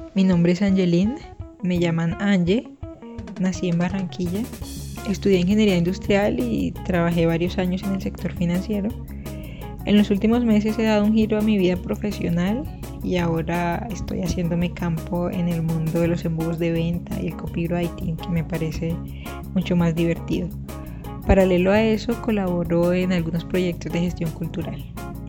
Mi nombre es Angeline, me llaman Ange, nací en Barranquilla, estudié ingeniería industrial y trabajé varios años en el sector financiero. En los últimos meses he dado un giro a mi vida profesional y ahora estoy haciéndome campo en el mundo de los embudos de venta y el copywriting, que me parece mucho más divertido. Paralelo a eso, colaboro en algunos proyectos de gestión cultural.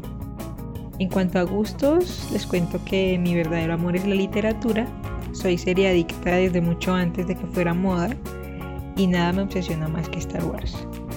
En cuanto a gustos, les cuento que mi verdadero amor es la literatura. Soy seriadicta desde mucho antes de que fuera moda y nada me obsesiona más que Star Wars.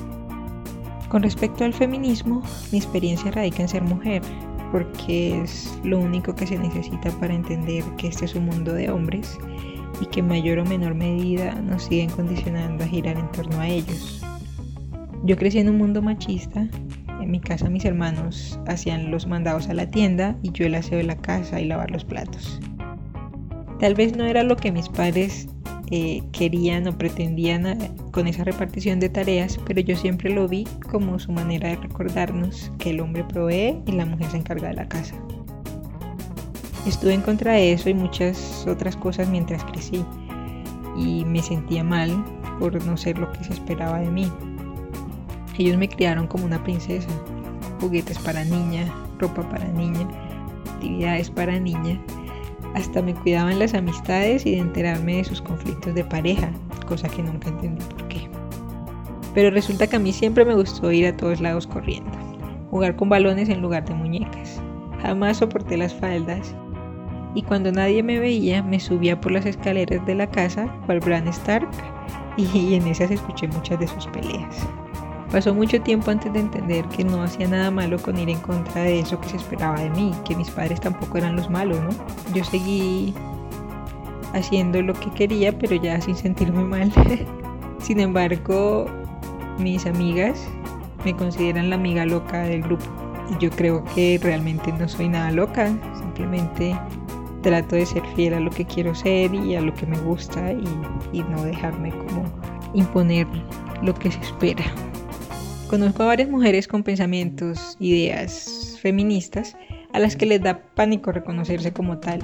Con respecto al feminismo, mi experiencia radica en ser mujer, porque es lo único que se necesita para entender que este es un mundo de hombres y que en mayor o menor medida nos siguen condicionando a girar en torno a ellos. Yo crecí en un mundo machista. En mi casa mis hermanos hacían los mandados a la tienda y yo el aseo de la casa y lavar los platos. Tal vez no era lo que mis padres querían o pretendían con esa repartición de tareas, pero yo siempre lo vi como su manera de recordarnos que el hombre provee y la mujer se encarga de la casa. Estuve en contra de eso y muchas otras cosas mientras crecí y me sentía mal por no ser lo que se esperaba de mí. Ellos me criaron como una princesa, juguetes para niña, ropa para niña, actividades para niña. Hasta me cuidaban las amistades y de enterarme de sus conflictos de pareja, cosa que nunca entendí por qué. Pero resulta que a mí siempre me gustó ir a todos lados corriendo, jugar con balones en lugar de muñecas. Jamás soporté las faldas y cuando nadie me veía me subía por las escaleras de la casa cual Bran Stark y en esas escuché muchas de sus peleas. Pasó mucho tiempo antes de entender que no hacía nada malo con ir en contra de eso que se esperaba de mí, que mis padres tampoco eran los malos, ¿no? Yo seguí haciendo lo que quería, pero ya sin sentirme mal. Sin embargo, mis amigas me consideran la amiga loca del grupo. Y yo creo que realmente no soy nada loca, simplemente trato de ser fiel a lo que quiero ser y a lo que me gusta y no dejarme como imponer lo que se espera. Conozco a varias mujeres con pensamientos, ideas feministas a las que les da pánico reconocerse como tal.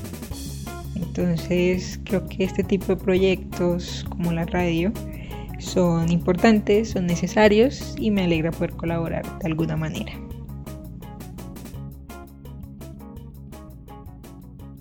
Entonces creo que este tipo de proyectos como la radio son importantes, son necesarios y me alegra poder colaborar de alguna manera.